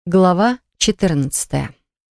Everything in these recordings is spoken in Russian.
Глава 14.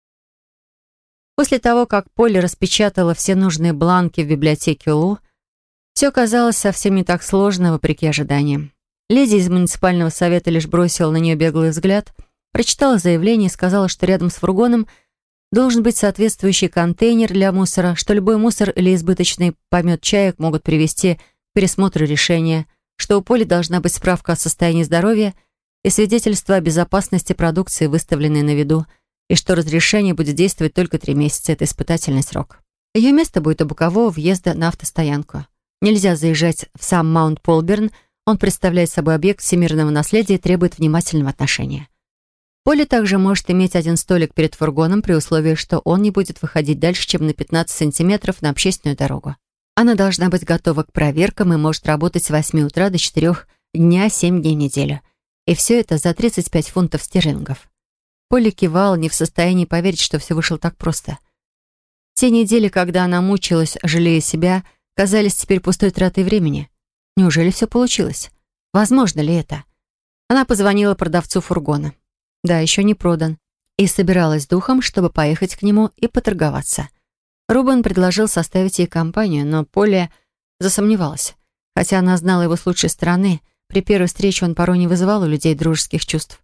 После того, как Полли распечатала все нужные бланки в библиотеке Лу, все казалось совсем не так сложно, вопреки ожиданиям. Леди из муниципального совета лишь бросила на нее беглый взгляд, прочитала заявление и сказала, что рядом с фургоном должен быть соответствующий контейнер для мусора, что любой мусор или избыточный помет чаек могут привести к пересмотру решения, что у Полли должна быть справка о состоянии здоровья и свидетельство о безопасности продукции, выставленной на виду, и что разрешение будет действовать только 3 месяца. Это испытательный срок. Ее место будет у бокового въезда на автостоянку. Нельзя заезжать в сам Маунт-Полберн. Он представляет собой объект всемирного наследия и требует внимательного отношения. Полли также может иметь один столик перед фургоном при условии, что он не будет выходить дальше, чем на 15 сантиметров на общественную дорогу. Она должна быть готова к проверкам и может работать с 8 утра до 4 дня 7 дней в неделю. И все это за 35 фунтов стерлингов. Полли кивала, не в состоянии поверить, что все вышло так просто. Те недели, когда она мучилась, жалея себя, казались теперь пустой тратой времени. Неужели все получилось? Возможно ли это? Она позвонила продавцу фургона. Да, еще не продан. И собиралась духом, чтобы поехать к нему и поторговаться. Рубен предложил составить ей компанию, но Полли засомневалась. Хотя она знала его с лучшей стороны, при первой встрече он порой не вызывал у людей дружеских чувств.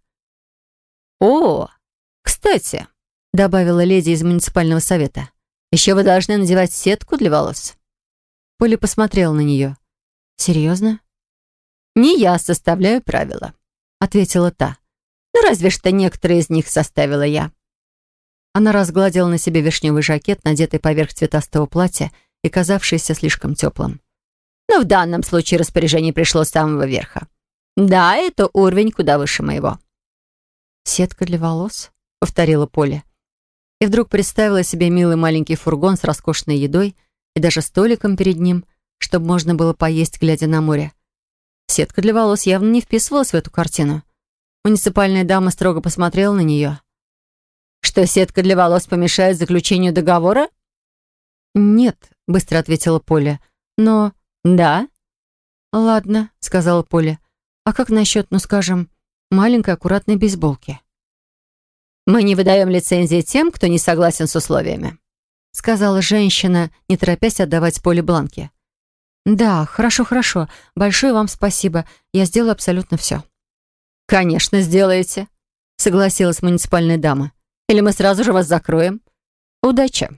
«О, кстати», — добавила леди из муниципального совета, «еще вы должны надевать сетку для волос». Полли посмотрела на нее. «Серьезно?» «Не я составляю правила», — ответила та. «Ну, разве что некоторые из них составила я». Она разгладила на себе вишневый жакет, надетый поверх цветастого платья и казавшийся слишком теплым. Но в данном случае распоряжение пришло с самого верха. Да, это уровень куда выше моего. «Сетка для волос?» — повторила Полли. И вдруг представила себе милый маленький фургон с роскошной едой и даже столиком перед ним, чтобы можно было поесть, глядя на море. Сетка для волос явно не вписывалась в эту картину. Муниципальная дама строго посмотрела на нее. «Что, сетка для волос помешает заключению договора?» «Нет», — быстро ответила Полли. «Но...» «Да?» «Ладно», — сказала Полли. «А как насчет, ну, скажем, маленькой аккуратной бейсболки?» «Мы не выдаем лицензии тем, кто не согласен с условиями», — сказала женщина, не торопясь отдавать Полли бланки. «Да, хорошо, хорошо. Большое вам спасибо. Я сделаю абсолютно все». «Конечно, сделаете», — согласилась муниципальная дама. «Или мы сразу же вас закроем. Удачи».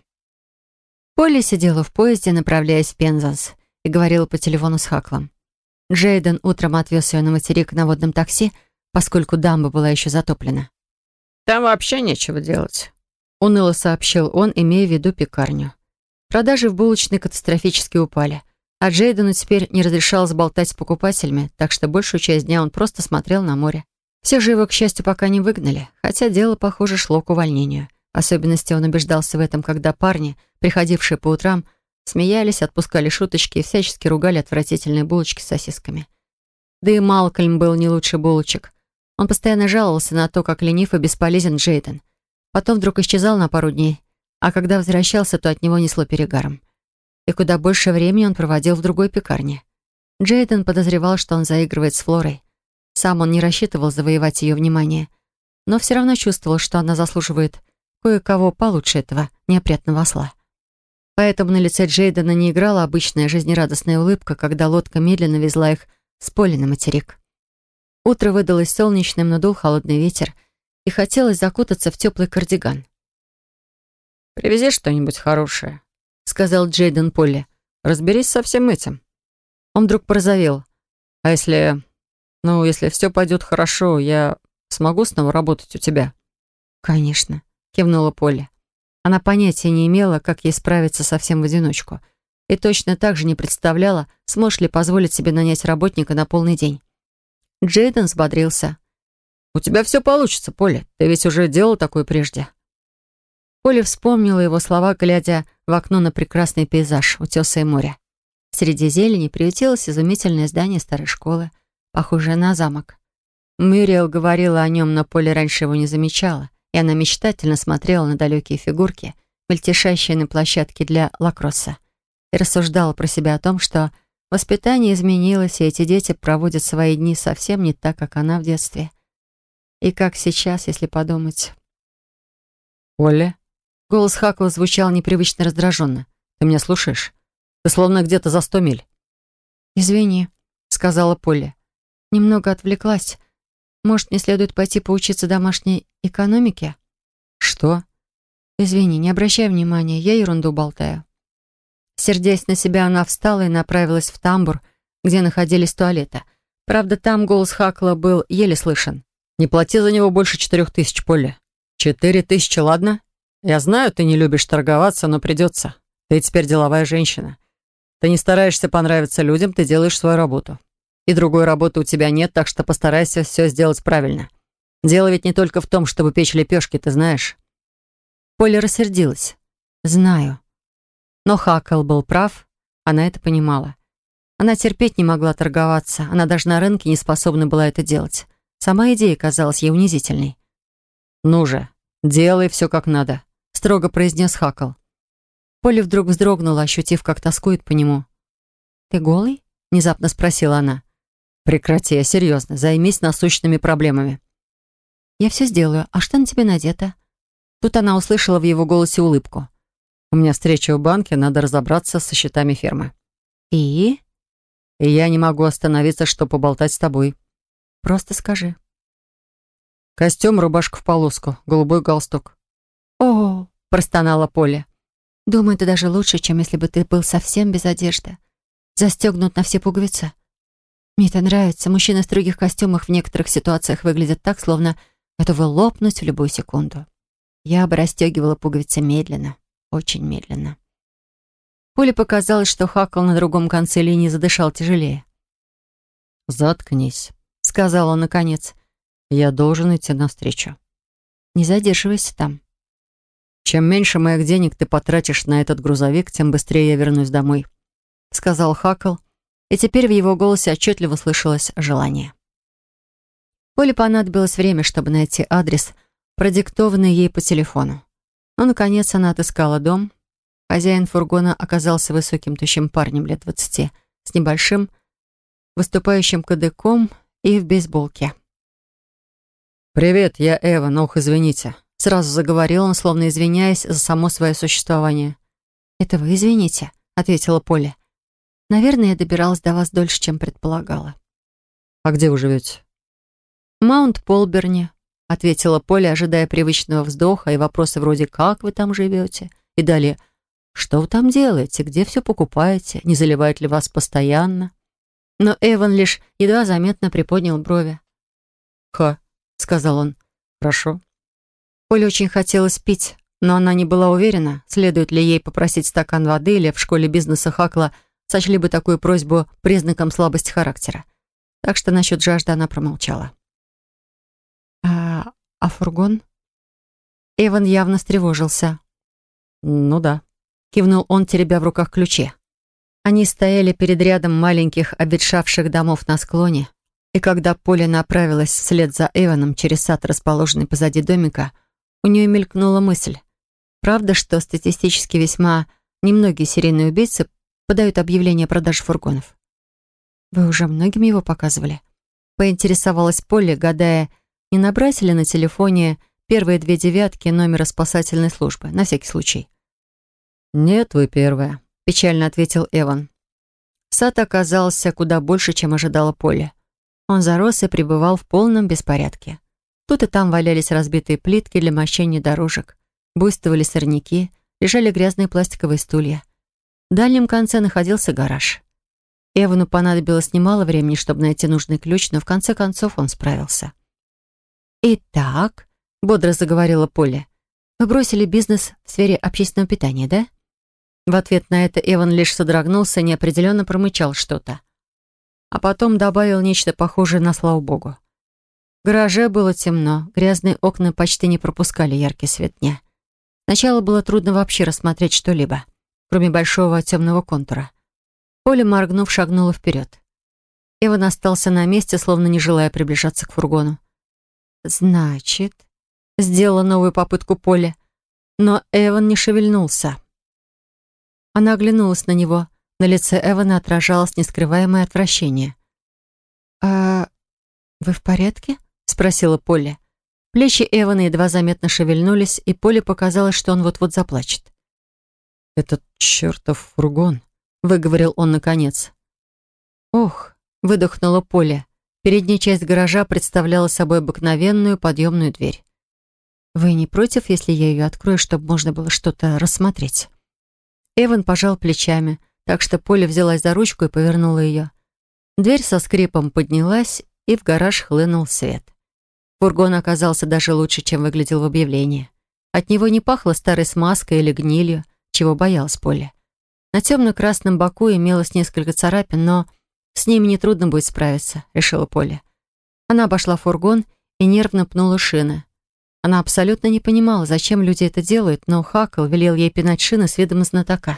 Полли сидела в поезде, направляясь в Пензанс, и говорила по телефону с Хаклом. Джейден утром отвез ее на материк на водном такси, поскольку дамба была еще затоплена. «Там вообще нечего делать», — уныло сообщил он, имея в виду пекарню. Продажи в булочной катастрофически упали, а Джейдену теперь не разрешалось болтать с покупателями, так что большую часть дня он просто смотрел на море. Все же его, к счастью, пока не выгнали, хотя дело, похоже, шло к увольнению. В особенности он убеждался в этом, когда парни, приходившие по утрам, смеялись, отпускали шуточки и всячески ругали отвратительные булочки с сосисками. Да и Малкольм был не лучше булочек. Он постоянно жаловался на то, как ленив и бесполезен Джейден. Потом вдруг исчезал на пару дней, а когда возвращался, то от него несло перегаром. И куда больше времени он проводил в другой пекарне. Джейден подозревал, что он заигрывает с Флорой. Сам он не рассчитывал завоевать ее внимание, но все равно чувствовал, что она заслуживает кое-кого получше этого неопрятного осла. Поэтому на лице Джейдена не играла обычная жизнерадостная улыбка, когда лодка медленно везла их с поля на материк. Утро выдалось солнечным, но дул холодный ветер, и хотелось закутаться в теплый кардиган. «Привези что-нибудь хорошее», — сказал Джейден Полли. «Разберись со всем этим». Он вдруг порозовел. «А если все пойдет хорошо, я смогу снова работать у тебя?» «Конечно», — кивнула Полли. Она понятия не имела, как ей справиться совсем в одиночку, и точно так же не представляла, сможет ли позволить себе нанять работника на полный день. Джейден взбодрился. «У тебя все получится, Полли. Ты ведь уже делал такое прежде». Полли вспомнила его слова, глядя в окно на прекрасный пейзаж, утесы и море. Среди зелени приютилось изумительное здание старой школы, похожее на замок. Мюриэл говорила о нем, но Полли раньше его не замечала, и она мечтательно смотрела на далекие фигурки, мельтешащие на площадке для лакросса, и рассуждала про себя о том, что воспитание изменилось, и эти дети проводят свои дни совсем не так, как она в детстве. И как сейчас, если подумать. «Оля?» Голос Хакла звучал непривычно раздраженно. «Ты меня слушаешь? Ты словно где-то за 100 миль». «Извини», — сказала Полли. «Немного отвлеклась. Может, мне следует пойти поучиться домашней экономике?» «Что?» «Извини, не обращай внимания, я ерунду болтаю». Сердясь на себя, она встала и направилась в тамбур, где находились туалеты. Правда, там голос Хакла был еле слышен. «Не плати за него больше 4000, Полли. 4000, ладно? Я знаю, ты не любишь торговаться, но придется. Ты теперь деловая женщина. Ты не стараешься понравиться людям, ты делаешь свою работу. И другой работы у тебя нет, так что постарайся все сделать правильно. Дело ведь не только в том, чтобы печь лепешки, ты знаешь». Полли рассердилась. «Знаю». Но Хакл был прав, она это понимала. Она терпеть не могла торговаться, она даже на рынке не способна была это делать. Сама идея казалась ей унизительной. «Ну же, делай все как надо», — строго произнес Хакл. Полли вдруг вздрогнула, ощутив, как тоскует по нему. «Ты голый?» — внезапно спросила она. «Прекрати, я серьезно. Займись насущными проблемами». «Я все сделаю. А что на тебе надето?» Тут она услышала в его голосе улыбку. «У меня встреча в банке, надо разобраться со счетами фирмы». «И?» «И я не могу остановиться, чтобы поболтать с тобой». «Просто скажи». «Костюм, рубашка в полоску, голубой галстук». «О!» — простонала Полли. «Думаю, это даже лучше, чем если бы ты был совсем без одежды. Застегнут на все пуговицы. Мне это нравится. Мужчины в строгих костюмах в некоторых ситуациях выглядят так, словно готовы лопнуть в любую секунду. Я бы расстегивала пуговицы медленно, очень медленно». Поле показалось, что Хакл на другом конце линии задышал тяжелее. «Заткнись», — сказал он наконец. «Я должен идти навстречу». «Не задерживайся там». «Чем меньше моих денег ты потратишь на этот грузовик, тем быстрее я вернусь домой», — сказал Хакл, и теперь в его голосе отчетливо слышалось желание. Поле понадобилось время, чтобы найти адрес, продиктованный ей по телефону. Но, наконец, она отыскала дом. Хозяин фургона оказался высоким тощим парнем лет 20, с небольшим, выступающим кадыком и в бейсболке. «Привет, я Эван, ох, извините», — сразу заговорил он, словно извиняясь за само свое существование. «Это вы извините», — ответила Полли. «Наверное, я добиралась до вас дольше, чем предполагала». «А где вы живете?» «Маунт-Полберни», — ответила Полли, ожидая привычного вздоха и вопросы вроде «Как вы там живете?» и далее «Что вы там делаете? Где все покупаете? Не заливает ли вас постоянно?» Но Эван лишь едва заметно приподнял брови. «Ха», — сказал он. «Хорошо». Поле очень хотелось пить, но она не была уверена, следует ли ей попросить стакан воды, или в школе бизнеса Хакла сочли бы такую просьбу признаком слабости характера. Так что насчет жажды она промолчала. «А фургон?» Эван явно встревожился. «Ну да», — кивнул он, теребя в руках ключи. Они стояли перед рядом маленьких обветшавших домов на склоне, и когда Полли направилась вслед за Эваном через сад, расположенный позади домика, у нее мелькнула мысль. Правда, что статистически весьма немногие серийные убийцы подают объявление о продаже фургонов? «Вы уже многим его показывали?» Поинтересовалась Полли, гадая, не набрать ли на телефоне первые 2 девятки номера спасательной службы, на всякий случай. «Нет, вы первая», — печально ответил Эван. Сад оказался куда больше, чем ожидала Полли. Он зарос и пребывал в полном беспорядке. Тут и там валялись разбитые плитки для мощения дорожек, буйствовали сорняки, лежали грязные пластиковые стулья. В дальнем конце находился гараж. Эвану понадобилось немало времени, чтобы найти нужный ключ, но в конце концов он справился. «Итак», — бодро заговорила Полли, «вы бросили бизнес в сфере общественного питания, да?» В ответ на это Эван лишь содрогнулся и неопределенно промычал что-то. А потом добавил нечто похожее на «слава богу». В гараже было темно, грязные окна почти не пропускали яркий свет дня. Сначала было трудно вообще рассмотреть что-либо, кроме большого темного контура. Поля, моргнув, шагнула вперед. Эван остался на месте, словно не желая приближаться к фургону. «Значит...» — сделала новую попытку Поля, но Эван не шевельнулся. Она оглянулась на него. На лице Эвана отражалось нескрываемое отвращение. «А вы в порядке?» — спросила Полли. Плечи Эвана едва заметно шевельнулись, и Поле показалось, что он вот-вот заплачет. «Этот чертов фургон», — выговорил он наконец. «Ох», — выдохнула Поле. Передняя часть гаража представляла собой обыкновенную подъемную дверь. «Вы не против, если я ее открою, чтобы можно было что-то рассмотреть?» Эван пожал плечами, так что Поля взялась за ручку и повернула ее. Дверь со скрипом поднялась, и в гараж хлынул свет. Фургон оказался даже лучше, чем выглядел в объявлении. От него не пахло старой смазкой или гнилью, чего боялась Поля. На темно-красном боку имелось несколько царапин, но с ними нетрудно будет справиться, решила Поля. Она обошла фургон и нервно пнула шины. Она абсолютно не понимала, зачем люди это делают, но Хакл велел ей пинать шины с видом знатока.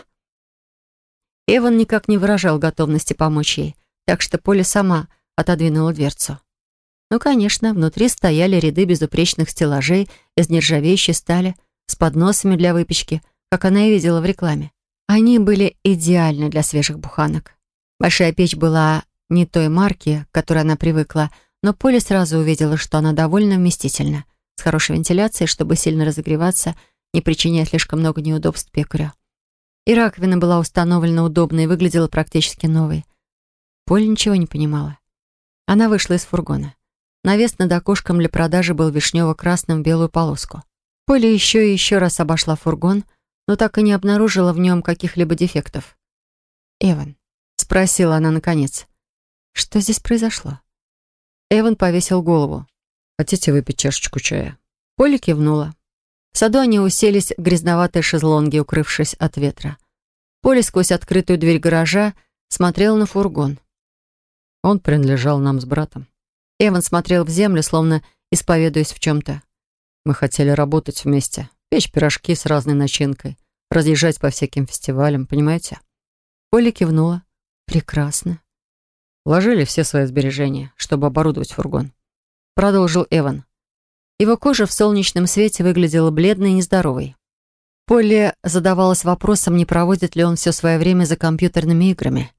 Эван никак не выражал готовности помочь ей, так что Поля сама отодвинула дверцу. Ну, конечно, внутри стояли ряды безупречных стеллажей из нержавеющей стали с подносами для выпечки, как она и видела в рекламе. Они были идеальны для свежих буханок. Большая печь была не той марки, к которой она привыкла, но Поля сразу увидела, что она довольно вместительна, с хорошей вентиляцией, чтобы сильно разогреваться, не причиняя слишком много неудобств пекарю. И раковина была установлена удобно и выглядела практически новой. Поля ничего не понимала. Она вышла из фургона. Навес над окошком для продажи был вишнево-красным в белую полоску. Поля еще и еще раз обошла фургон, но так и не обнаружила в нем каких-либо дефектов. «Эван», — спросила она наконец, — «что здесь произошло?» Эван повесил голову. «Хотите выпить чашечку чая?» Поля кивнула. В саду они уселись в грязноватые шезлонги, укрывшись от ветра. Поля сквозь открытую дверь гаража смотрела на фургон. «Он принадлежал нам с братом». Эван смотрел в землю, словно исповедуясь в чем-то. «Мы хотели работать вместе, печь пирожки с разной начинкой, разъезжать по всяким фестивалям, понимаете?» Поля кивнула. «Прекрасно». Вложили все свои сбережения, чтобы оборудовать фургон. Продолжил Эван. Его кожа в солнечном свете выглядела бледной и нездоровой. Полли задавалась вопросом, не проводит ли он все свое время за компьютерными играми.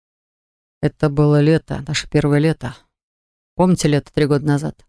«Это было лето, наше первое лето. Помните лето 3 года назад?»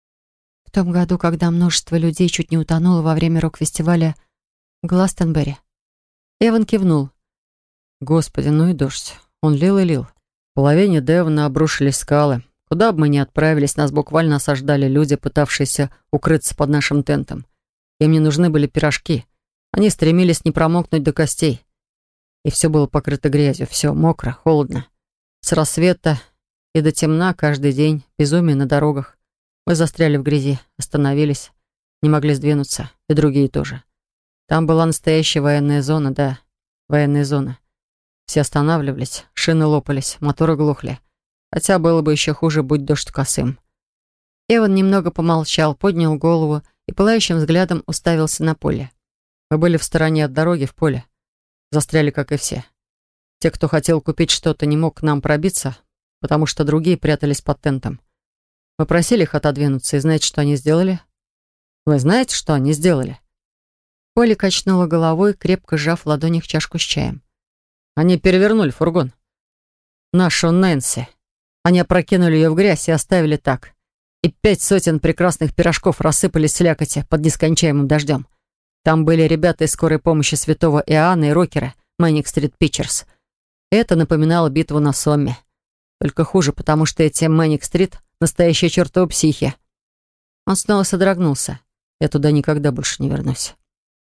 В том году, когда множество людей чуть не утонуло во время рок-фестиваля в Гластонберри. Эван кивнул. «Господи, ну и дождь. Он лил и лил. В половине Девона обрушились скалы. Куда бы мы ни отправились, нас буквально осаждали люди, пытавшиеся укрыться под нашим тентом. Им не нужны были пирожки. Они стремились не промокнуть до костей. И все было покрыто грязью, все мокро, холодно. С рассвета и до темна каждый день, безумие на дорогах. Мы застряли в грязи, остановились, не могли сдвинуться, и другие тоже. Там была настоящая военная зона, да, военная зона. Все останавливались, шины лопались, моторы глохли. Хотя было бы еще хуже, будь дождь косым». Эван немного помолчал, поднял голову и пылающим взглядом уставился на поле. «Мы были в стороне от дороги, в поле. Застряли, как и все. Те, кто хотел купить что-то, не мог к нам пробиться, потому что другие прятались под тентом. Мы просили их отодвинуться, и знаете, что они сделали? Вы знаете, что они сделали?» Поле качнула головой, крепко сжав в ладонях чашку с чаем. «Они перевернули фургон. Нашу Нэнси. Они опрокинули ее в грязь и оставили так. И 5 сотен прекрасных пирожков рассыпались в слякоти под нескончаемым дождем. Там были ребята из скорой помощи святого Иоанна и рокеры Manic Street Preachers. Это напоминало битву на Сомме. Только хуже, потому что эти Manic Street — настоящие чертовы психи». Он снова содрогнулся. «Я туда никогда больше не вернусь».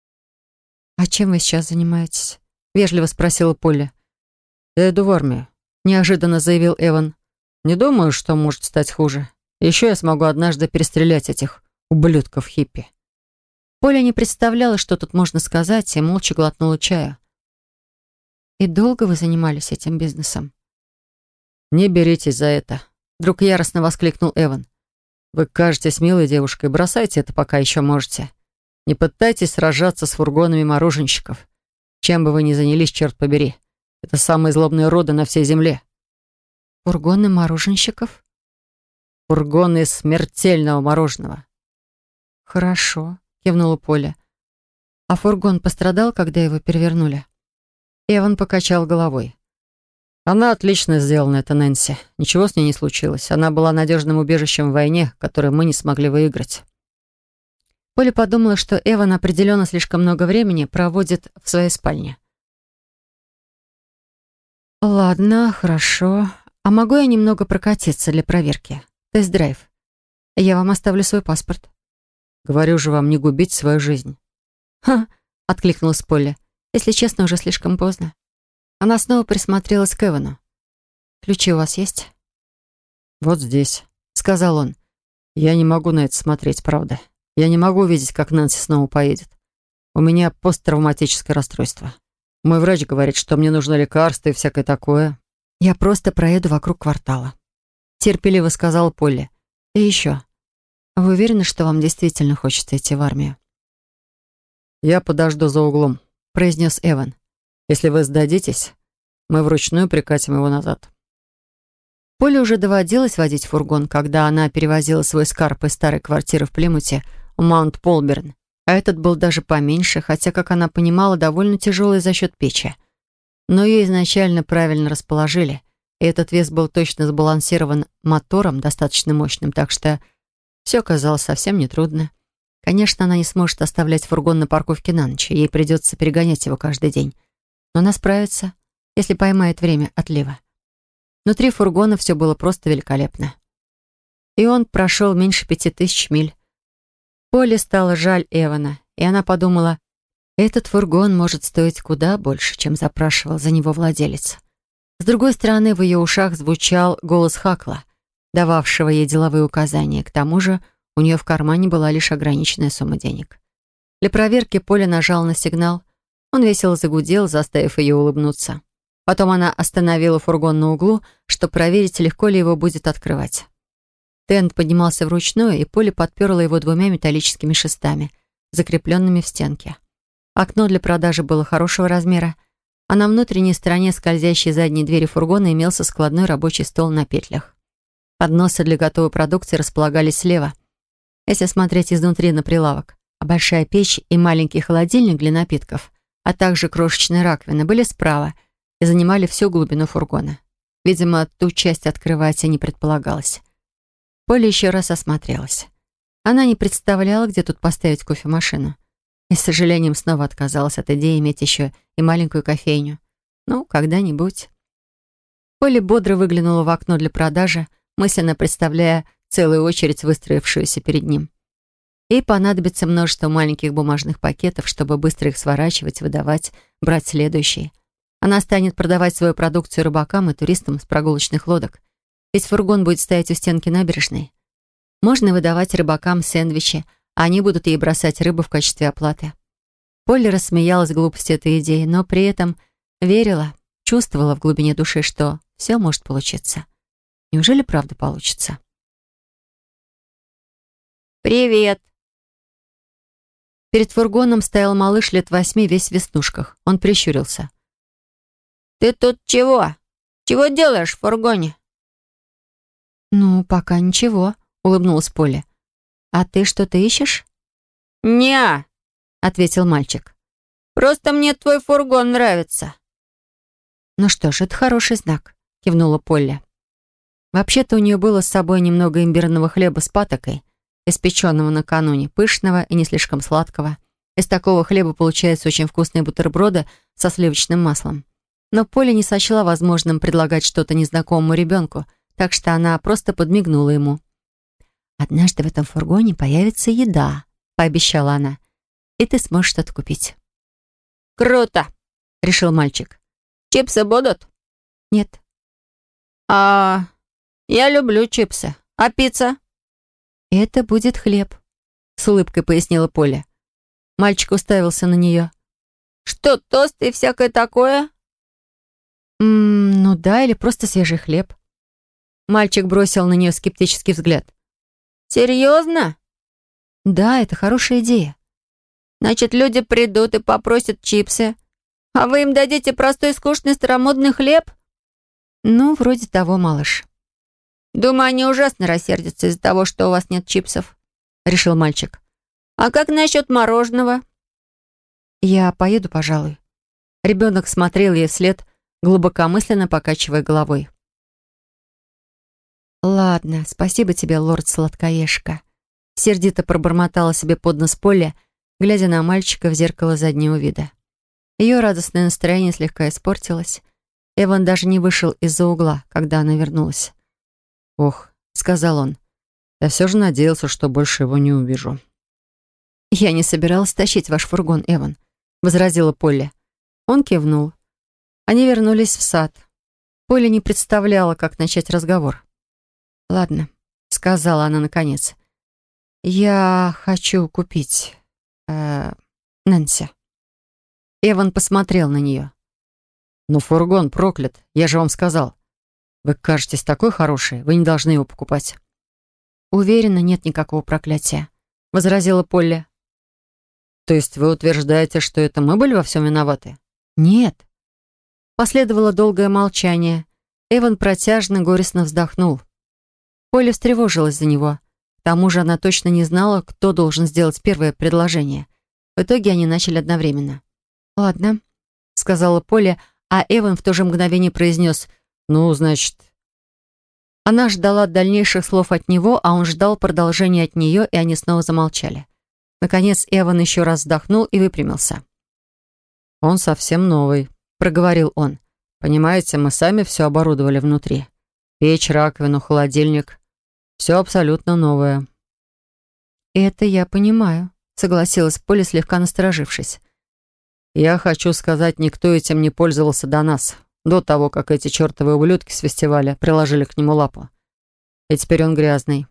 «А чем вы сейчас занимаетесь?» — вежливо спросила Полли. «Я иду в армию», — неожиданно заявил Эван. «Не думаю, что может стать хуже. Еще я смогу однажды перестрелять этих ублюдков-хиппи». Поля не представляла, что тут можно сказать, и молча глотнула чая. «И долго вы занимались этим бизнесом?» «Не беритесь за это», — вдруг яростно воскликнул Эван. «Вы кажетесь милой девушкой, бросайте это, пока еще можете. Не пытайтесь сражаться с фургонами мороженщиков. Чем бы вы ни занялись, черт побери. Это самые злобные роды на всей земле». «Фургоны мороженщиков?» «Фургоны смертельного мороженого». «Хорошо», — кивнула Поля. «А фургон пострадал, когда его перевернули?» Эван покачал головой. «Она отлично сделана, эта Нэнси. Ничего с ней не случилось. Она была надежным убежищем в войне, которую мы не смогли выиграть». Поля подумала, что Эван определенно слишком много времени проводит в своей спальне. «Ладно, хорошо. А могу я немного прокатиться для проверки? Тест-драйв. Я вам оставлю свой паспорт». Говорю же вам, не губить свою жизнь. «Ха!» — откликнулась Полли. «Если честно, уже слишком поздно». Она снова присмотрелась к Эвану. «Ключи у вас есть?» Вот здесь, — сказал он. Я не могу на это смотреть, правда. Я не могу видеть, как Нэнси снова поедет. У меня посттравматическое расстройство. Мой врач говорит, что мне нужно лекарство и всякое такое. «Я просто проеду вокруг квартала», — терпеливо сказала Полли. «И еще. Вы уверены, что вам действительно хочется идти в армию?» «Я подожду за углом», — произнес Эван. «Если вы сдадитесь, мы вручную прикатим его назад». Поле уже доводилось водить фургон, когда она перевозила свой скарб из старой квартиры в Плимуте у Маунт-Полберн. А этот был даже поменьше, хотя, как она понимала, довольно тяжелый за счет печи. Но ее изначально правильно расположили, и этот вес был точно сбалансирован мотором, достаточно мощным, так что все казалось совсем нетрудно. Конечно, она не сможет оставлять фургон на парковке на ночь, ей придется перегонять его каждый день. Но она справится, если поймает время отлива. Внутри фургона все было просто великолепно. И он прошел меньше 5000 миль. Поле стало жаль Эвана, и она подумала, этот фургон может стоить куда больше, чем запрашивал за него владелец. С другой стороны, в ее ушах звучал голос Хакла, дававшего ей деловые указания. К тому же у нее в кармане была лишь ограниченная сумма денег. Для проверки Поле нажала на сигнал. Он весело загудел, заставив ее улыбнуться. Потом она остановила фургон на углу, чтобы проверить, легко ли его будет открывать. Тент поднимался вручную, и Поле подперла его 2 металлическими шестами, закрепленными в стенке. Окно для продажи было хорошего размера, а на внутренней стороне скользящей задней двери фургона имелся складной рабочий стол на петлях. Подносы для готовой продукции располагались слева, если смотреть изнутри на прилавок, а большая печь и маленький холодильник для напитков, а также крошечная раковина были справа и занимали всю глубину фургона. Видимо, ту часть открывать и не предполагалось. Поля еще раз осмотрелась. Она не представляла, где тут поставить кофемашину. И с сожалением снова отказалась от идеи иметь еще и маленькую кофейню. Ну, когда-нибудь. Поля бодро выглянула в окно для продажи, мысленно представляя целую очередь, выстроившуюся перед ним. Ей понадобится множество маленьких бумажных пакетов, чтобы быстро их сворачивать, выдавать, брать следующий. Она станет продавать свою продукцию рыбакам и туристам с прогулочных лодок. Ведь фургон будет стоять у стенки набережной. Можно выдавать рыбакам сэндвичи, а они будут ей бросать рыбу в качестве оплаты. Полли рассмеялась глупости этой идеи, но при этом верила, чувствовала в глубине души, что все может получиться. Неужели правда получится? «Привет!» Перед фургоном стоял малыш лет 8, весь в веснушках. Он прищурился. «Ты тут чего? Чего делаешь в фургоне?» «Ну, пока ничего», — улыбнулась Полли. «А ты что-то ищешь?» «Не-а», ответил мальчик. «Просто мне твой фургон нравится». «Ну что ж, это хороший знак», — кивнула Полли. Вообще-то у нее было с собой немного имбирного хлеба с патокой, испеченного накануне, пышного и не слишком сладкого. Из такого хлеба получаются очень вкусные бутерброды со сливочным маслом. Но Полли не сочла возможным предлагать что-то незнакомому ребенку, так что она просто подмигнула ему. «Однажды в этом фургоне появится еда», — пообещала она, «и ты сможешь что-то купить». «Круто!» — решил мальчик. «Чипсы будут?» «Нет». «А я люблю чипсы. А пицца?» «Это будет хлеб», — с улыбкой пояснила Поля. Мальчик уставился на нее. «Что, тост и всякое такое?» Ну да, или просто свежий хлеб». Мальчик бросил на нее скептический взгляд. «Серьезно?» «Да, это хорошая идея». «Значит, люди придут и попросят чипсы, а вы им дадите простой, скучный, старомодный хлеб?» «Ну, вроде того, малыш». «Думаю, они ужасно рассердятся из-за того, что у вас нет чипсов», — решил мальчик. «А как насчет мороженого?» «Я поеду, пожалуй». Ребенок смотрел ей вслед, глубокомысленно покачивая головой. «Ладно, спасибо тебе, лорд Сладкоежка. Сердито пробормотала себе под нос Полли, глядя на мальчика в зеркало заднего вида. Ее радостное настроение слегка испортилось. Эван даже не вышел из-за угла, когда она вернулась. «Ох», — сказал он, — «я все же надеялся, что больше его не увижу». «Я не собиралась тащить ваш фургон, Эван», — возразила Полли. Он кивнул. Они вернулись в сад. Полли не представляла, как начать разговор. «Ладно», — сказала она наконец. «Я хочу купить... Нэнси». Эван посмотрел на нее. «Ну, фургон проклят, я же вам сказал. Вы кажетесь такой хорошей, вы не должны его покупать». «Уверена, нет никакого проклятия», — возразила Полли. «То есть вы утверждаете, что это мы были во всем виноваты?» «Нет». Последовало долгое молчание. Эван протяжно, горестно вздохнул. Полли встревожилась за него. К тому же она точно не знала, кто должен сделать первое предложение. В итоге они начали одновременно. «Ладно», — сказала Полли, а Эван в то же мгновение произнес: «Ну, значит...» Она ждала дальнейших слов от него, а он ждал продолжения от нее, и они снова замолчали. Наконец Эван еще раз вздохнул и выпрямился. «Он совсем новый», — проговорил он. «Понимаете, мы сами все оборудовали внутри. Печь, раковину, холодильник. Все абсолютно новое». «Это я понимаю», — согласилась Полли, слегка насторожившись. «Я хочу сказать, никто этим не пользовался до нас, до того, как эти чертовы ублюдки с фестиваля приложили к нему лапу. И теперь он грязный».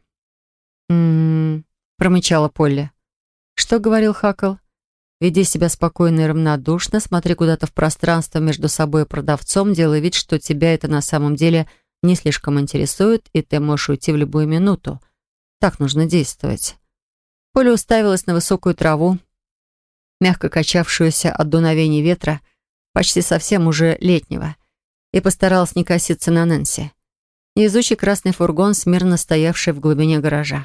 промычала Полли. «Что говорил Хакл? Веди себя спокойно и равнодушно, смотри куда-то в пространство между собой и продавцом, делай вид, что тебя это на самом деле не слишком интересует, и ты можешь уйти в любую минуту. Так нужно действовать». Поля уставилась на высокую траву, мягко качавшуюся от дуновений ветра, почти совсем уже летнего, и постаралась не коситься на Нэнси. Невезучий красный фургон, смирно стоявший в глубине гаража.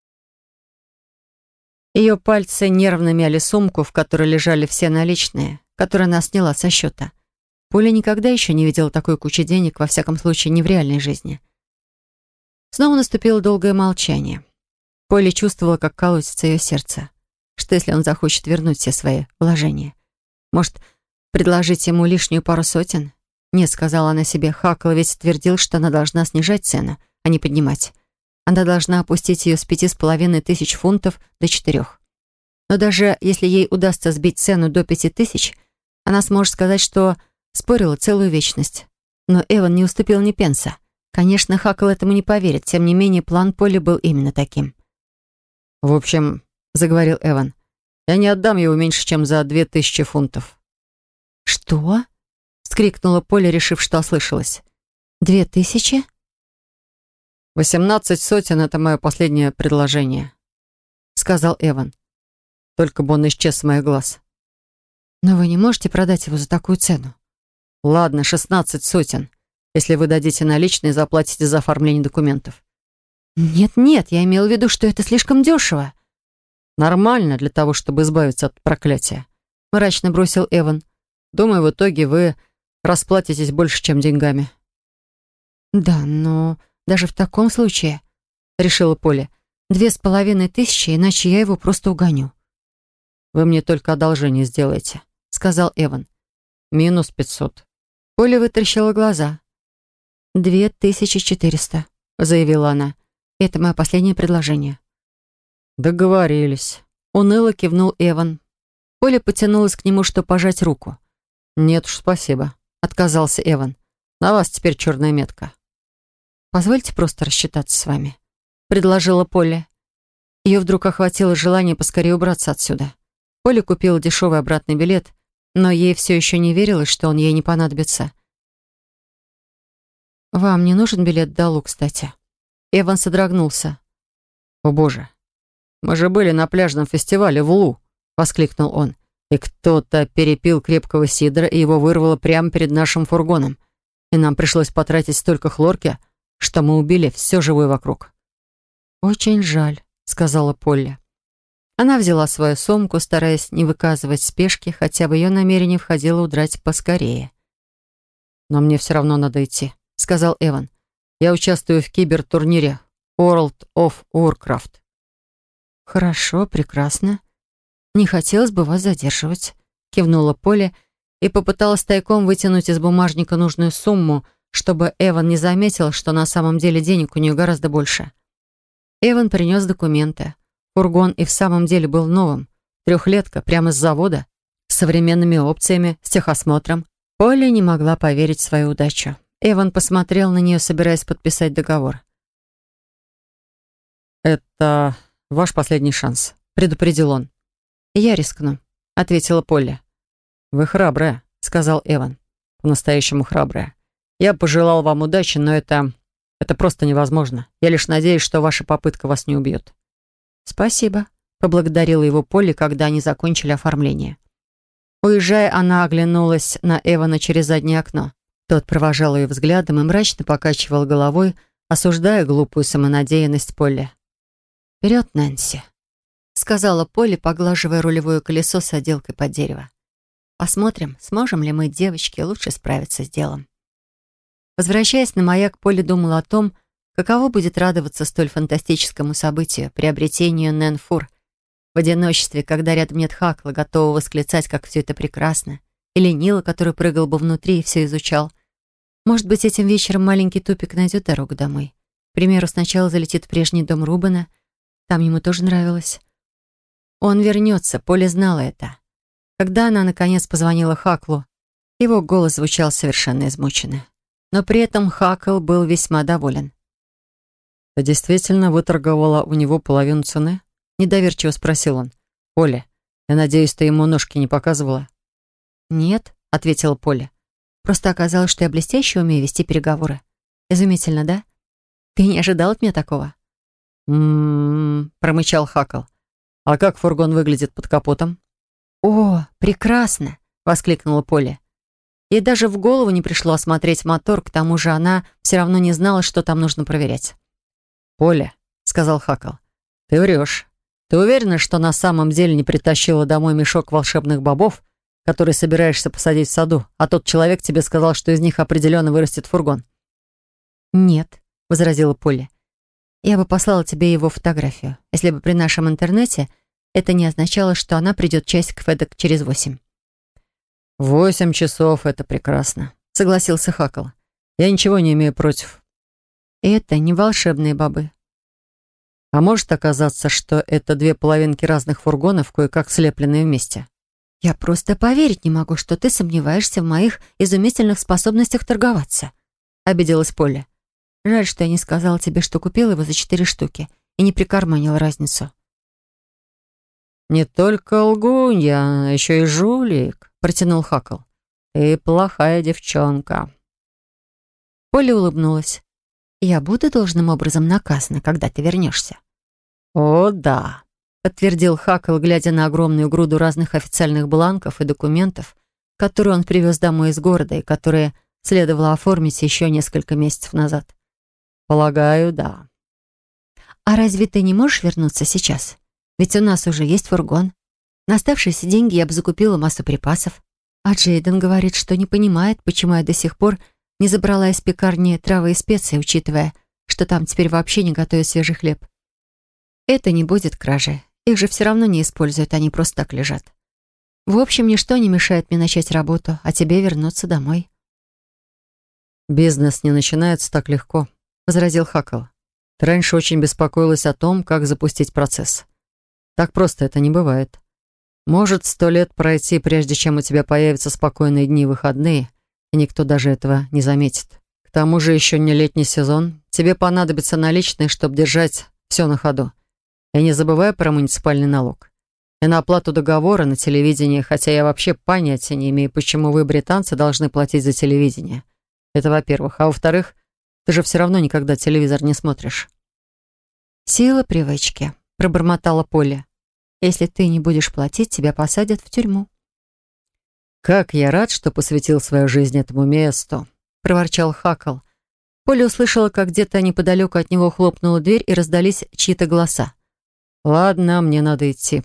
Ее пальцы нервно мяли сумку, в которой лежали все наличные, которые она сняла со счета. Поля никогда еще не видела такой кучи денег, во всяком случае, не в реальной жизни. Снова наступило долгое молчание. Поля чувствовала, как колотится ее сердце. Что, если он захочет вернуть все свои вложения? Может, предложить ему лишнюю пару сотен? Нет, сказала она себе, Хакл ведь твердил, что она должна снижать цену, а не поднимать. Она должна опустить ее с 5500 фунтов до 4. Но даже если ей удастся сбить цену до 5000, она сможет сказать, что спорила целую вечность. Но Эван не уступил ни пенса. Конечно, Хакл этому не поверит, тем не менее план Полли был именно таким. «В общем, — заговорил Эван, — я не отдам его меньше, чем за 2000 фунтов». «Что?» — вскрикнула Полли, решив, что ослышалась. 2000? 18 сотен — это мое последнее предложение», — сказал Эван. «Только бы он исчез с моих глаз». «Но вы не можете продать его за такую цену». «Ладно, 16 сотен, если вы дадите наличные и заплатите за оформление документов». «Нет-нет, я имела в виду, что это слишком дешево». «Нормально для того, чтобы избавиться от проклятия», — мрачно бросил Эван. «Думаю, в итоге вы расплатитесь больше, чем деньгами». «Да, но даже в таком случае, — решила Поля, — 2500, иначе я его просто угоню». «Вы мне только одолжение сделаете», — сказал Эван. «Минус 500». Поля вытаращила глаза. 2400, — заявила она. «Это мое последнее предложение». «Договорились», — уныло кивнул Эван. Поля потянулась к нему, чтобы пожать руку. «Нет уж, спасибо», — отказался Эван. «На вас теперь черная метка». «Позвольте просто рассчитаться с вами», — предложила Полли. Ее вдруг охватило желание поскорее убраться отсюда. Полли купила дешевый обратный билет, но ей все еще не верилось, что он ей не понадобится. «Вам не нужен билет до Лу, кстати?» Эван содрогнулся. «О боже, мы же были на пляжном фестивале в Лу», — воскликнул он. «И кто-то перепил крепкого сидра, и его вырвало прямо перед нашим фургоном. И нам пришлось потратить столько хлорки, что мы убили все живое вокруг». «Очень жаль», — сказала Полли. Она взяла свою сумку, стараясь не выказывать спешки, хотя в ее намерение входило удрать поскорее. «Но мне все равно надо идти», — сказал Эван. «Я участвую в кибертурнире World of Warcraft». «Хорошо, прекрасно. Не хотелось бы вас задерживать», — кивнула Полли и попыталась тайком вытянуть из бумажника нужную сумму, чтобы Эван не заметил, что на самом деле денег у нее гораздо больше. Эван принес документы. Фургон и в самом деле был новым. Трехлетка, прямо с завода, с современными опциями, с техосмотром. Полли не могла поверить в свою удачу. Эван посмотрел на нее, собираясь подписать договор. «Это ваш последний шанс», — предупредил он. «Я рискну», — ответила Полли. «Вы храбрая», — сказал Эван. «По-настоящему храбрая. Я пожелал вам удачи, но это просто невозможно. Я лишь надеюсь, что ваша попытка вас не убьет». «Спасибо», — поблагодарила его Полли, когда они закончили оформление. Уезжая, она оглянулась на Эвана через заднее окно. Тот провожал ее взглядом и мрачно покачивал головой, осуждая глупую самонадеянность Полли. «Вперед, Нэнси», — сказала Полли, поглаживая рулевое колесо с отделкой под дерево. «Посмотрим, сможем ли мы, девочки, лучше справиться с делом». Возвращаясь на маяк, Полли думала о том, каково будет радоваться столь фантастическому событию, приобретению Нэн Фур, в одиночестве, когда рядом нет Хакла, готового восклицать, как все это прекрасно, или Нила, который прыгал бы внутри и все изучал. Может быть, этим вечером маленький Тупик найдет дорогу домой. К примеру, сначала залетит в прежний дом Рубена. Там ему тоже нравилось. Он вернется, Полли знала это. Когда она, наконец, позвонила Хаклу, его голос звучал совершенно измученно. Но при этом Хакл был весьма доволен. «Ты действительно выторговала у него половину цены?» — недоверчиво спросил он. «Полли, я надеюсь, ты ему ножки не показывала?» «Нет», — ответила Полли. «Просто оказалось, что я блестяще умею вести переговоры. Изумительно, да? Ты не ожидал от меня такого?» Промычал Хакл. «А как фургон выглядит под капотом?» «О, прекрасно!» — воскликнула Полли. Ей даже в голову не пришло осмотреть мотор, к тому же она все равно не знала, что там нужно проверять. «Полли», — сказал Хакл, — «ты врешь. Ты уверена, что на самом деле не притащила домой мешок волшебных бобов, который собираешься посадить в саду, а тот человек тебе сказал, что из них определенно вырастет фургон?» «Нет», — возразила Полли. «Я бы послала тебе его фотографию, если бы при нашем интернете это не означало, что она придет часиков эдак через 8». 8 часов — это прекрасно», — согласился Хакл. «Я ничего не имею против». «Это не волшебные бобы». «А может оказаться, что это две половинки разных фургонов, кое-как слепленные вместе?» «Я просто поверить не могу, что ты сомневаешься в моих изумительных способностях торговаться», — обиделась Полли. «Жаль, что я не сказала тебе, что купила его за 4 штуки и не прикарманила разницу». «Не только лгунья, а еще и жулик», — протянул Хакл. «Ты плохая девчонка». Полли улыбнулась. «Я буду должным образом наказана, когда ты вернешься». «О, да», — подтвердил Хакл, глядя на огромную груду разных официальных бланков и документов, которые он привез домой из города и которые следовало оформить еще несколько месяцев назад. «Полагаю, да». «А разве ты не можешь вернуться сейчас? Ведь у нас уже есть фургон. На оставшиеся деньги я бы закупила массу припасов. А Джейден говорит, что не понимает, почему я до сих пор не забрала из пекарни травы и специи, учитывая, что там теперь вообще не готовят свежий хлеб. Это не будет кражей. Их же все равно не используют, они просто так лежат. В общем, ничто не мешает мне начать работу, а тебе вернуться домой». «Бизнес не начинается так легко», — возразил Хакл. «Ты раньше очень беспокоилась о том, как запустить процесс. Так просто это не бывает. Может 100 лет пройти, прежде чем у тебя появятся спокойные дни и выходные, и никто даже этого не заметит. К тому же еще не летний сезон. Тебе понадобятся наличные, чтобы держать все на ходу. И не забывай про муниципальный налог. И на оплату договора на телевидении, хотя я вообще понятия не имею, почему вы, британцы, должны платить за телевидение. Это во-первых. А во-вторых, ты же все равно никогда телевизор не смотришь». «Сила привычки», — пробормотала Полли. «Если ты не будешь платить, тебя посадят в тюрьму». «Как я рад, что посвятил свою жизнь этому месту», — проворчал Хакл. Полли услышала, как где-то неподалеку от него хлопнула дверь и раздались чьи-то голоса. «Ладно, мне надо идти».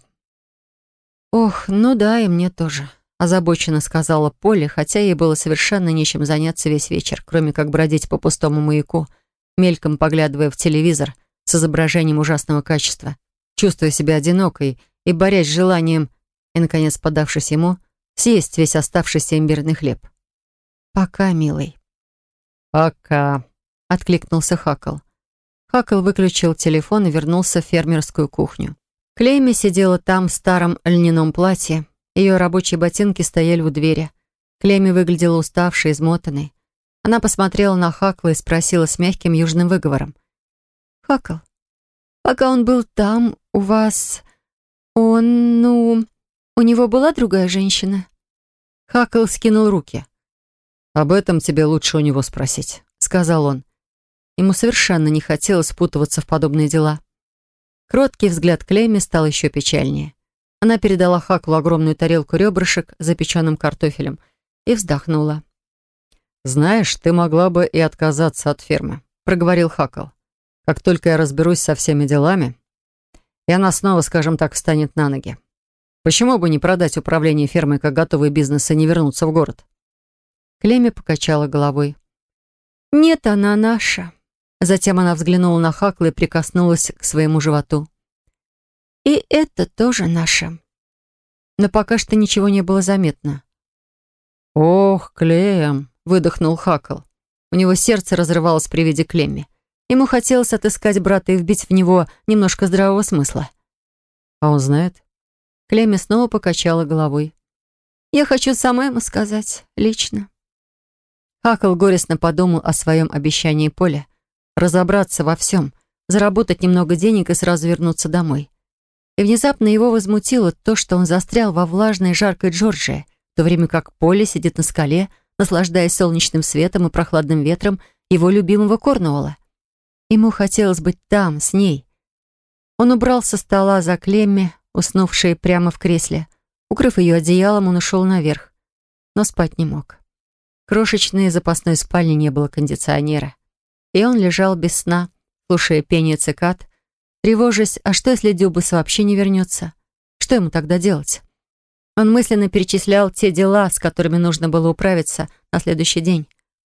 «Ох, ну да, и мне тоже», — озабоченно сказала Полли, хотя ей было совершенно нечем заняться весь вечер, кроме как бродить по пустому маяку, мельком поглядывая в телевизор с изображением ужасного качества, чувствуя себя одинокой и борясь с желанием, и, наконец, подавшись ему, съесть весь оставшийся имбирный хлеб. «Пока, милый». «Пока», — откликнулся Хакл. Хакл выключил телефон и вернулся в фермерскую кухню. Клейми сидела там в старом льняном платье. Ее рабочие ботинки стояли у двери. Клейми выглядела уставшей, измотанной. Она посмотрела на Хакла и спросила с мягким южным выговором. «Хакл, пока он был там, у вас... у него была другая женщина?» Хакл скинул руки. «Об этом тебе лучше у него спросить», — сказал он. Ему совершенно не хотелось впутываться в подобные дела. Кроткий взгляд Клейми стал еще печальнее. Она передала Хаклу огромную тарелку ребрышек с запеченным картофелем и вздохнула. «Знаешь, ты могла бы и отказаться от фермы», — проговорил Хакл. «Как только я разберусь со всеми делами, и она снова, скажем так, встанет на ноги. Почему бы не продать управление фермой как готовый бизнес и не вернуться в город?» Клейми покачала головой. «Нет, она наша». Затем она взглянула на Хакла и прикоснулась к своему животу. «И это тоже наше». Но пока что ничего не было заметно. «Ох, Клем!» — выдохнул Хакл. У него сердце разрывалось при виде Клемми. Ему хотелось отыскать брата и вбить в него немножко здравого смысла. «А он знает?» Клемми снова покачала головой. «Я хочу сама ему сказать, лично». Хакл горестно подумал о своем обещании Поле. Разобраться во всем, заработать немного денег и сразу вернуться домой. И внезапно его возмутило то, что он застрял во влажной жаркой Джорджии, в то время как Поле сидит на скале, наслаждаясь солнечным светом и прохладным ветром его любимого Корнуолла. Ему хотелось быть там, с ней. Он убрал со стола за Клемми, уснувшей прямо в кресле. Укрыв ее одеялом, он ушел наверх, но спать не мог. В крошечной запасной спальне не было кондиционера. И он лежал без сна, слушая пение цикад, тревожась, а что, если Дюбас вообще не вернется? Что ему тогда делать? Он мысленно перечислял те дела, с которыми нужно было управиться на следующий день.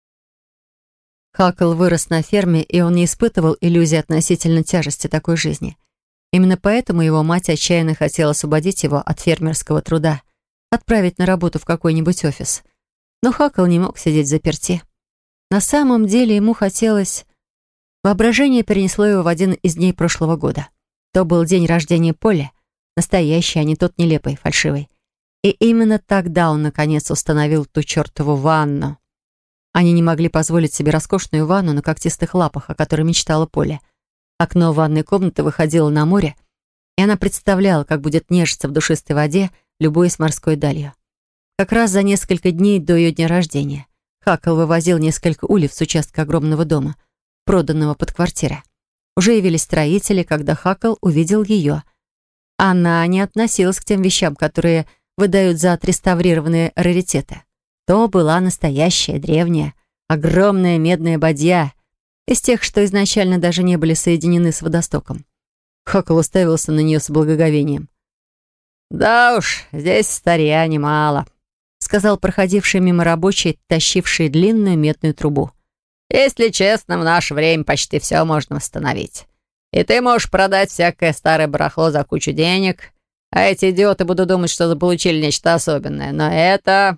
Хакл вырос на ферме, и он не испытывал иллюзий относительно тяжести такой жизни. Именно поэтому его мать отчаянно хотела освободить его от фермерского труда, отправить на работу в какой-нибудь офис. Но Хакл не мог сидеть взаперти. На самом деле ему хотелось... Воображение перенесло его в один из дней прошлого года. То был день рождения Полли, настоящий, а не тот нелепый, фальшивый. И именно тогда он, наконец, установил ту чертову ванну. Они не могли позволить себе роскошную ванну на когтистых лапах, о которой мечтала Полли. Окно ванной комнаты выходило на море, и она представляла, как будет нежиться в душистой воде, любуясь морской далью. Как раз за несколько дней до ее дня рождения Хакл вывозил несколько ульев с участка огромного дома, проданного под квартиры. Уже явились строители, когда Хакл увидел ее. Она не относилась к тем вещам, которые выдают за отреставрированные раритеты. То была настоящая, древняя, огромная медная бадья, из тех, что изначально даже не были соединены с водостоком. Хакл уставился на нее с благоговением. «Да уж, здесь старья немало», — сказал проходивший мимо рабочий, тащивший длинную медную трубу. «Если честно, в наше время почти все можно восстановить. И ты можешь продать всякое старое барахло за кучу денег, а эти идиоты будут думать, что заполучили нечто особенное. Но это...»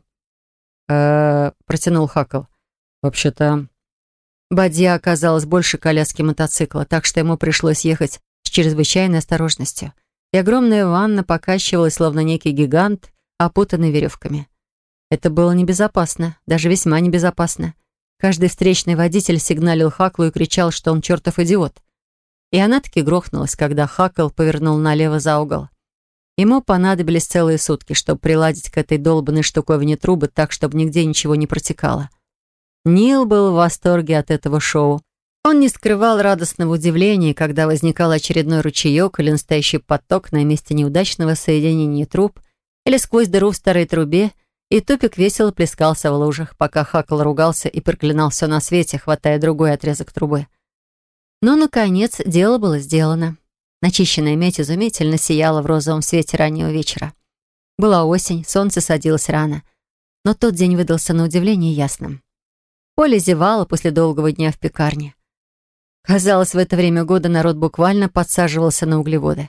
протянул Хакл. «Вообще-то...» Бадья оказалась больше коляски мотоцикла, так что ему пришлось ехать с чрезвычайной осторожностью. И огромная ванна покачивалась, словно некий гигант, опутанный веревками. Это было небезопасно, даже весьма небезопасно. Каждый встречный водитель сигналил Хаклу и кричал, что он чертов идиот. И она таки грохнулась, когда Хакл повернул налево за угол. Ему понадобились целые сутки, чтобы приладить к этой долбанной штуковине трубы так, чтобы нигде ничего не протекало. Нил был в восторге от этого шоу. Он не скрывал радостного удивления, когда возникал очередной ручеек или настоящий поток на месте неудачного соединения труб или сквозь дыру в старой трубе, и тупик весело плескался в лужах, пока Хакл ругался и проклинал все на свете, хватая другой отрезок трубы. Но, наконец, дело было сделано. Начищенная медь изумительно сияла в розовом свете раннего вечера. Была осень, солнце садилось рано, но тот день выдался на удивление ясным. Поля зевала после долгого дня в пекарне. Казалось, в это время года народ буквально подсаживался на углеводы.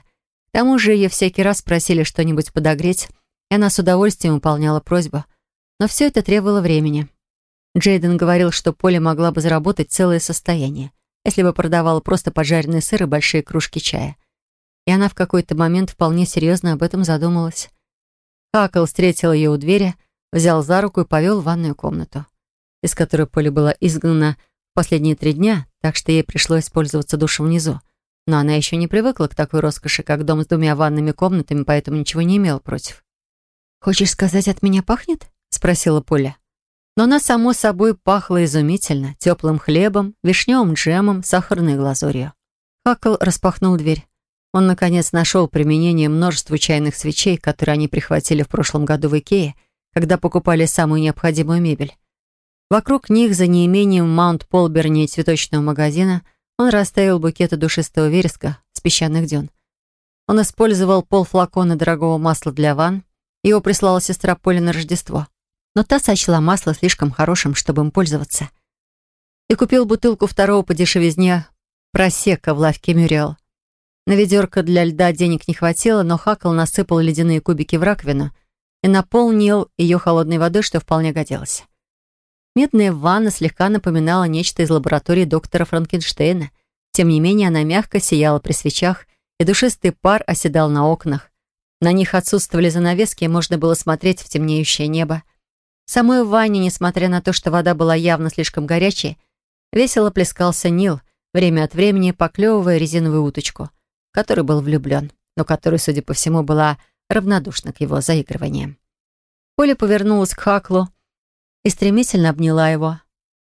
К тому же ее всякий раз просили что-нибудь подогреть, и она с удовольствием выполняла просьбу. Но все это требовало времени. Джейден говорил, что Полли могла бы заработать целое состояние, если бы продавала просто поджаренный сыр и большие кружки чая. И она в какой-то момент вполне серьезно об этом задумалась. Хакл встретил ее у двери, взял за руку и повел в ванную комнату, из которой Полли была изгнана в последние 3 дня, так что ей пришлось пользоваться душем внизу. Но она еще не привыкла к такой роскоши, как дом с 2 ванными комнатами, поэтому ничего не имела против. «Хочешь сказать, от меня пахнет?» — спросила Полли. Но она, само собой, пахла изумительно, теплым хлебом, вишневым джемом, сахарной глазурью. Хакл распахнул дверь. Он, наконец, нашел применение множеству чайных свечей, которые они прихватили в прошлом году в Икее, когда покупали самую необходимую мебель. Вокруг них, за неимением Маунт-Полберни цветочного магазина, он расставил букеты душистого вереска с песчаных дюн. Он использовал полфлакона дорогого масла для ванн. Его прислала сестра Поли на Рождество. Но та сочла масло слишком хорошим, чтобы им пользоваться. И купил бутылку второго по дешевизне просекко в лавке Мюриэл. На ведерко для льда денег не хватило, но Хакл насыпал ледяные кубики в раковину и наполнил ее холодной водой, что вполне годилось. Медная ванна слегка напоминала нечто из лаборатории доктора Франкенштейна. Тем не менее, она мягко сияла при свечах, и душистый пар оседал на окнах. На них отсутствовали занавески, и можно было смотреть в темнеющее небо. В самой ванне, несмотря на то, что вода была явно слишком горячей, весело плескался Нил, время от времени поклевывая резиновую уточку, в которую был влюблен, но которая, судя по всему, была равнодушна к его заигрываниям. Поля повернулась к Хаклу и стремительно обняла его.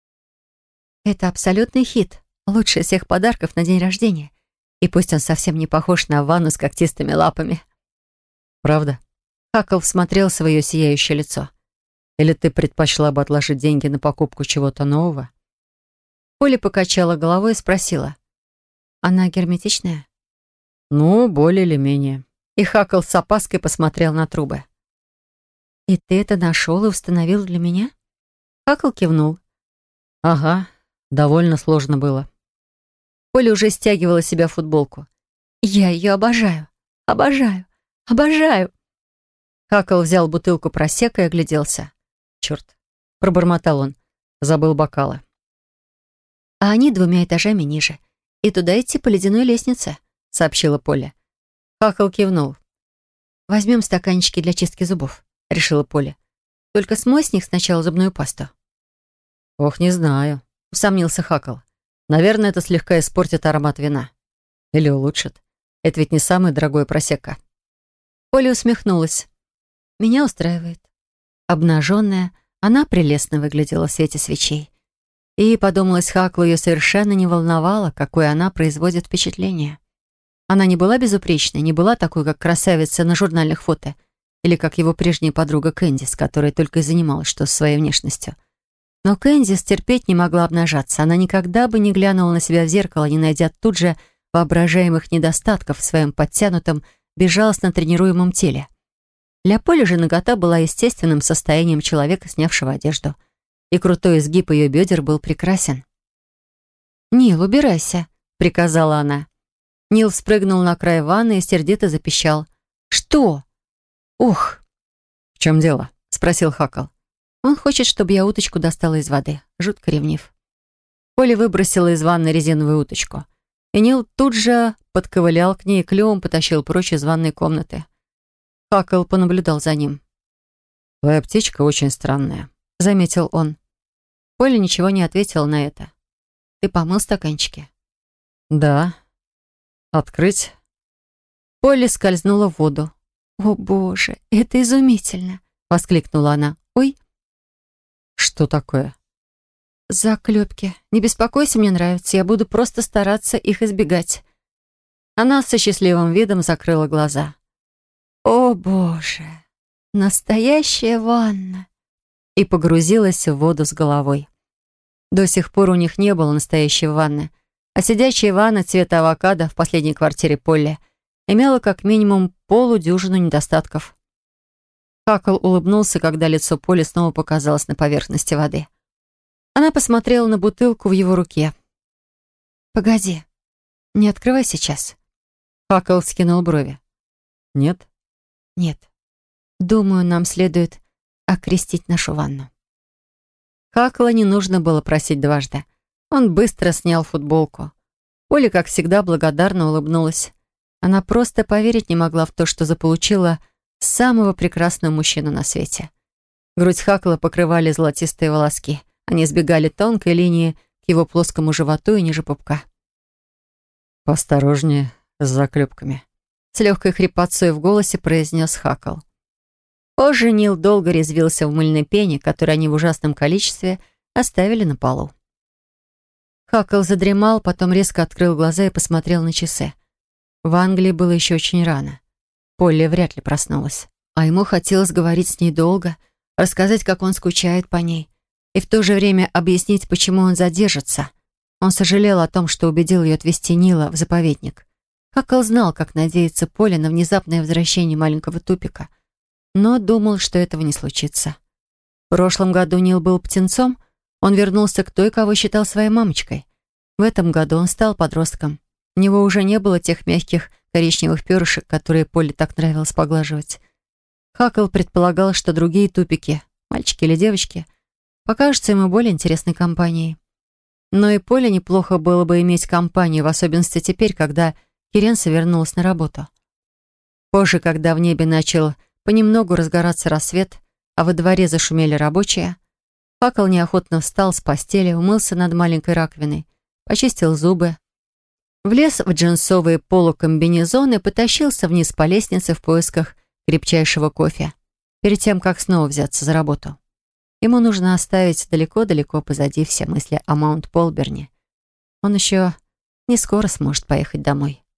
«Это абсолютный хит, лучший из всех подарков на день рождения. И пусть он совсем не похож на ванну с когтистыми лапами». Правда? Хакл всмотрелся в ее сияющее лицо. Или ты предпочла бы отложить деньги на покупку чего-то нового? Поля покачала головой и спросила. «Она герметичная?» Ну, более или менее. И Хакл с опаской посмотрел на трубы. «И ты это нашел и установил для меня?» Хакл кивнул. Ага, довольно сложно было. Поля уже стягивала с себя футболку. «Я ее обожаю, обожаю, обожаю!» Хакл взял бутылку просекко и огляделся. Черт, пробормотал он. Забыл бокалы. «А они 2 этажами ниже. И туда идти по ледяной лестнице», — сообщила Поля. Хакл кивнул. «Возьмем стаканчики для чистки зубов», — решила Поля. «Только смой с них сначала зубную пасту». Ох, не знаю, — усомнился Хакл. Наверное, это слегка испортит аромат вина. Или улучшит. Это ведь не самое дорогое просекко. Поля усмехнулась. «Меня устраивает». Обнаженная, она прелестно выглядела в свете свечей. И, подумалось Хаклу, ее совершенно не волновало, какое она производит впечатление. Она не была безупречной, не была такой, как красавица на журнальных фото, или как его прежняя подруга Кэндис, которая только и занималась что с своей внешностью. Но Кэндис терпеть не могла обнажаться. Она никогда бы не глянула на себя в зеркало, не найдя тут же воображаемых недостатков в своем подтянутом, безжалостно тренируемом теле. Для Поли же нагота была естественным состоянием человека, снявшего одежду. И крутой изгиб ее бедер был прекрасен. «Нил, убирайся», — приказала она. Нил спрыгнул на край ванны и сердито запищал. «Что?» «Ух!» «В чем дело?» — спросил Хакл. «Он хочет, чтобы я уточку достала из воды. Жутко ревнив». Поля выбросила из ванны резиновую уточку. И Нил тут же подковылял к ней и клювом потащил прочь из ванной комнаты. Хакл понаблюдал за ним. «Твоя птичка очень странная», — заметил он. Поля ничего не ответила на это. «Ты помыл стаканчики?» «Да». «Открыть?» Поля скользнула в воду. «О, Боже, это изумительно!» — воскликнула она. «Ой!» «Что такое?» «Заклепки. Не беспокойся, мне нравится. Я буду просто стараться их избегать». Она со счастливым видом закрыла глаза. «О, Боже! Настоящая ванна!» И погрузилась в воду с головой. До сих пор у них не было настоящей ванны, а сидячая ванна цвета авокадо в последней квартире Полли имела как минимум полудюжину недостатков. Хакл улыбнулся, когда лицо Полли снова показалось на поверхности воды. Она посмотрела на бутылку в его руке. «Погоди, не открывай сейчас». Хакл вскинул брови. Нет? Нет. Думаю, нам следует окрестить нашу ванну. Хакла не нужно было просить дважды. Он быстро снял футболку. Поля, как всегда, благодарно улыбнулась. Она просто поверить не могла в то, что заполучила самого прекрасного мужчину на свете. Грудь Хакла покрывали золотистые волоски. Они сбегали тонкой линией к его плоскому животу и ниже пупка. «Поосторожнее с заклепками», — с легкой хрипотцой в голосе произнес Хакл. Позже Нил долго резвился в мыльной пене, которую они в ужасном количестве оставили на полу. Хакл задремал, потом резко открыл глаза и посмотрел на часы. В Англии было еще очень рано. Полли вряд ли проснулась. А ему хотелось говорить с ней долго, рассказать, как он скучает по ней, и в то же время объяснить, почему он задержится. Он сожалел о том, что убедил ее отвезти Нила в заповедник. Хакл знал, как надеяться Полли на внезапное возвращение маленького тупика, но думал, что этого не случится. В прошлом году Нил был птенцом, он вернулся к той, кого считал своей мамочкой. В этом году он стал подростком. У него уже не было тех мягких коричневых перышек, которые Полли так нравилось поглаживать. Хакл предполагал, что другие тупики, мальчики или девочки, покажутся ему более интересной компанией. Но и Полли неплохо было бы иметь компанию, в особенности теперь, когда Керенса вернулась на работу. Позже, когда в небе начал понемногу разгораться рассвет, а во дворе зашумели рабочие, Хакл неохотно встал с постели, умылся над маленькой раковиной, почистил зубы, влез в джинсовые полукомбинезоны и потащился вниз по лестнице в поисках крепчайшего кофе, перед тем, как снова взяться за работу. Ему нужно оставить далеко-далеко позади все мысли о Маунт-Полберне. Он еще не скоро сможет поехать домой.